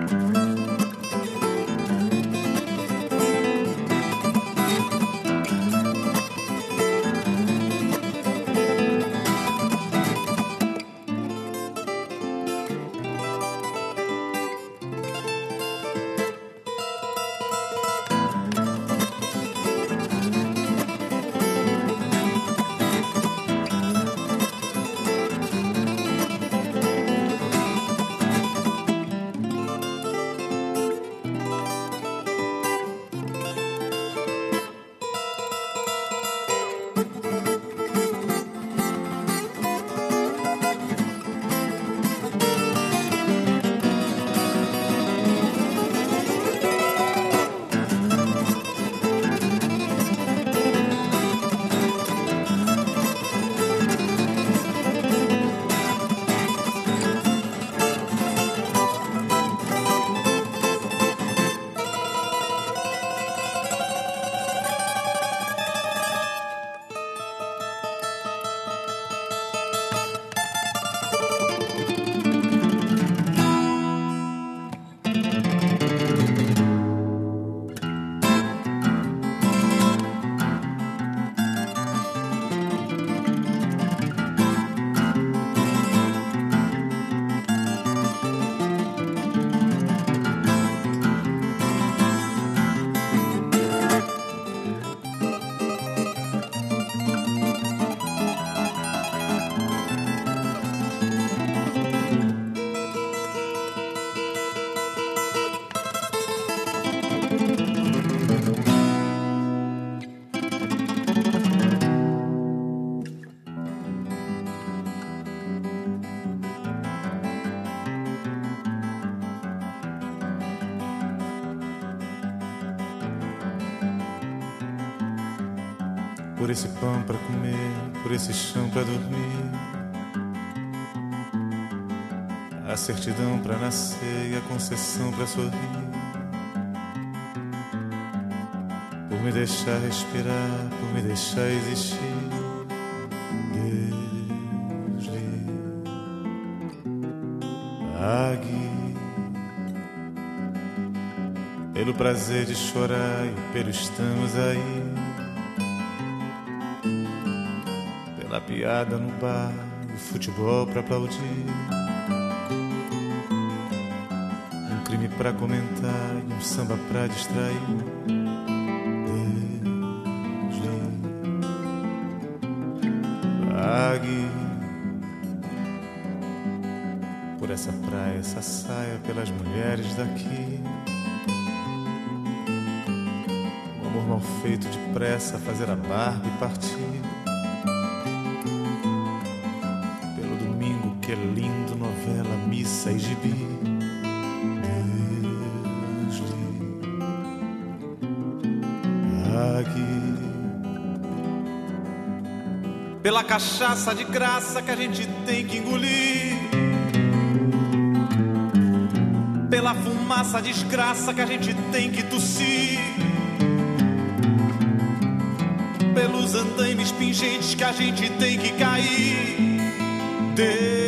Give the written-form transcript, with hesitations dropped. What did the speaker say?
Por esse pão pra comer, por esse chão pra dormir, a certidão pra nascer e a concessão pra sorrir, por me deixar respirar, por me deixar existir. Deus lhe pague pelo prazer de chorar e pelo estamos aí, pela piada no bar, o futebol pra aplaudir, um crime pra comentar e um samba pra distrair. Deus lhe pague por essa praia, essa saia, pelas mulheres daqui, o amor mal feito depressa, fazer a barba e partir, que é lindo, novela, missa e gibi. Deus lhe pague pela cachaça de graça que a gente tem que engolir, pela fumaça desgraça que a gente tem que tossir, pelos andaimes pingentes que a gente tem que cair. Deus